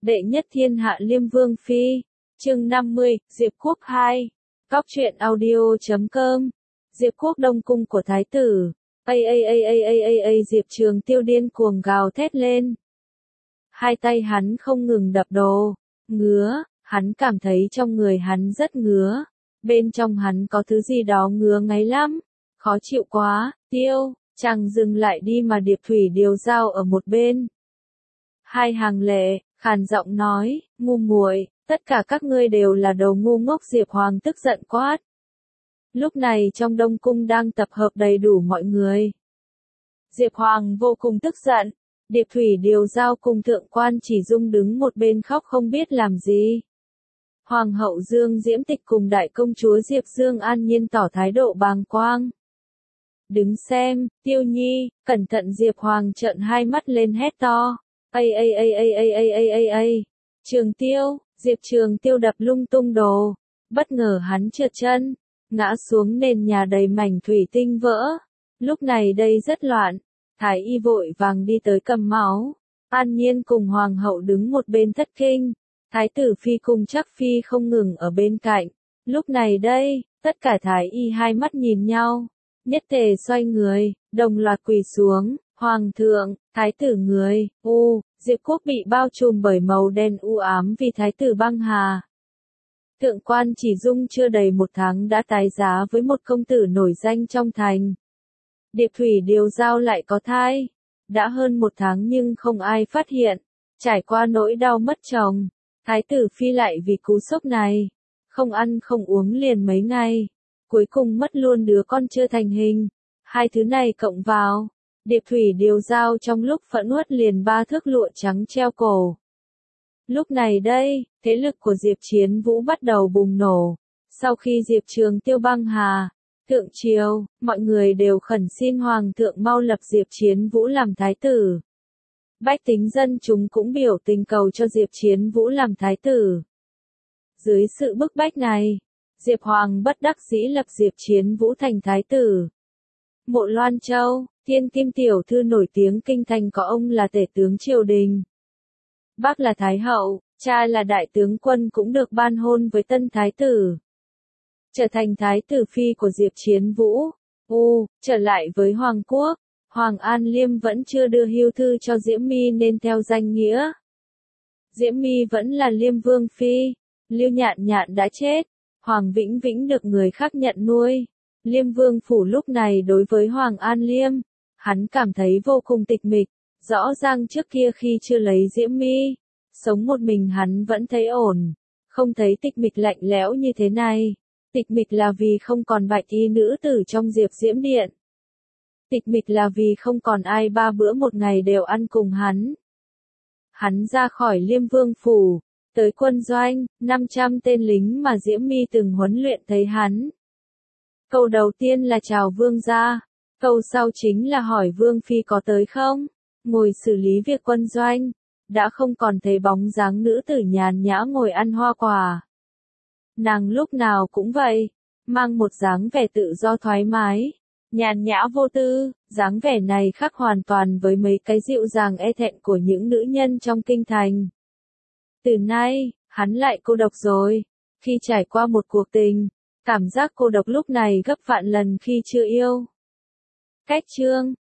Đệ nhất thiên hạ Liêm Vương Phi. Chương 50, Diệp Quốc 2. Cóc truyện audio.com. Diệp Quốc đông cung của thái tử. Diệp Trường Tiêu điên cuồng gào thét lên. Hai tay hắn không ngừng đập đồ. Ngứa, hắn cảm thấy trong người hắn rất ngứa. Bên trong hắn có thứ gì đó ngứa ngáy lắm. Khó chịu quá, Tiêu, chàng dừng lại đi mà Điệp Thủy điều dao ở một bên. Hai hàng lệ, khàn giọng nói, ngu muội, tất cả các ngươi đều là đồ ngu ngốc. Diệp Hoàng tức giận quát. Lúc này trong Đông Cung đang tập hợp đầy đủ mọi người. Diệp Hoàng vô cùng tức giận. Điệp Thủy điều dao cùng Thượng quan Chỉ Dung đứng một bên khóc không biết làm gì. Hoàng hậu Dương Diễm Tịch cùng đại công chúa Diệp Dương an nhiên tỏ thái độ bàng quang. Đứng xem, Tiêu Nhi, cẩn thận. Diệp Hoàng trợn hai mắt lên hét to. Trường Tiêu, Diệp Trường Tiêu đập lung tung đồ. Bất ngờ hắn trượt chân, ngã xuống nền nhà đầy mảnh thủy tinh vỡ. Lúc này đây rất loạn. Thái y vội vàng đi tới cầm máu. An nhiên cùng hoàng hậu đứng một bên thất kinh. Thái tử phi cùng Trác phi không ngừng ở bên cạnh. Lúc này đây, tất cả thái y hai mắt nhìn nhau, nhất tề xoay người, đồng loạt quỳ xuống. Hoàng thượng, thái tử người, Diệp Quốc bị bao trùm bởi màu đen u ám vì thái tử băng hà. Thượng quan Chỉ Dung chưa đầy một tháng đã tái giá với một công tử nổi danh trong thành. Điệp Thủy điều dao lại có thai. Đã hơn một tháng nhưng không ai phát hiện. Trải qua nỗi đau mất chồng, thái tử phi lại vì cú sốc này, không ăn không uống liền mấy ngày. Cuối cùng mất luôn đứa con chưa thành hình. Hai thứ này cộng vào, Điệp Thủy điều dao trong lúc phẫn uất liền 3 thước lụa trắng treo cổ. Lúc này đây, thế lực của Diệp Chiến Vũ bắt đầu bùng nổ. Sau khi Diệp Trường Tiêu băng hà, thượng triều, mọi người đều khẩn xin Hoàng thượng mau lập Diệp Chiến Vũ làm thái tử. Bách tính dân chúng cũng biểu tình cầu cho Diệp Chiến Vũ làm thái tử. Dưới sự bức bách này, Diệp Hoàng bất đắc dĩ lập Diệp Chiến Vũ thành thái tử. Mộ Loan Châu, thiên kim tiểu thư nổi tiếng kinh thành có ông là tể tướng triều đình. Bác là thái hậu, cha là đại tướng quân cũng được ban hôn với tân thái tử. Trở thành thái tử phi của Diệp Chiến Vũ. Trở lại với Hoàng quốc, Hoàng An Liêm vẫn chưa đưa hưu thư cho Diễm My nên theo danh nghĩa. Diễm My vẫn là Liêm Vương Phi. Lưu Nhạn Nhạn đã chết. Hoàng Vĩnh Vĩnh được người khác nhận nuôi. Liêm Vương Phủ lúc này đối với Hoàng An Liêm, hắn cảm thấy vô cùng tịch mịch. Rõ ràng trước kia khi chưa lấy Diễm My, sống một mình hắn vẫn thấy ổn. Không thấy tịch mịch lạnh lẽo như thế này. Tịch mịch là vì không còn bạch y nữ tử trong Diệp Diễm Điện. Tịch mịch là vì không còn ai 3 bữa một ngày đều ăn cùng hắn. Hắn ra khỏi Liêm Vương Phủ, tới quân doanh, 500 tên lính mà Diễm My từng huấn luyện thấy hắn. Câu đầu tiên là chào vương gia, câu sau chính là hỏi Vương Phi có tới không, ngồi xử lý việc quân doanh. Đã không còn thấy bóng dáng nữ tử nhàn nhã ngồi ăn hoa quả. Nàng lúc nào cũng vậy, mang một dáng vẻ tự do thoải mái, nhàn nhã vô tư. Dáng vẻ này khác hoàn toàn với mấy cái dịu dàng e thẹn của những nữ nhân trong kinh thành. Từ nay, hắn lại cô độc rồi. Khi trải qua một cuộc tình, cảm giác cô độc lúc này gấp vạn lần khi chưa yêu. Cách chương,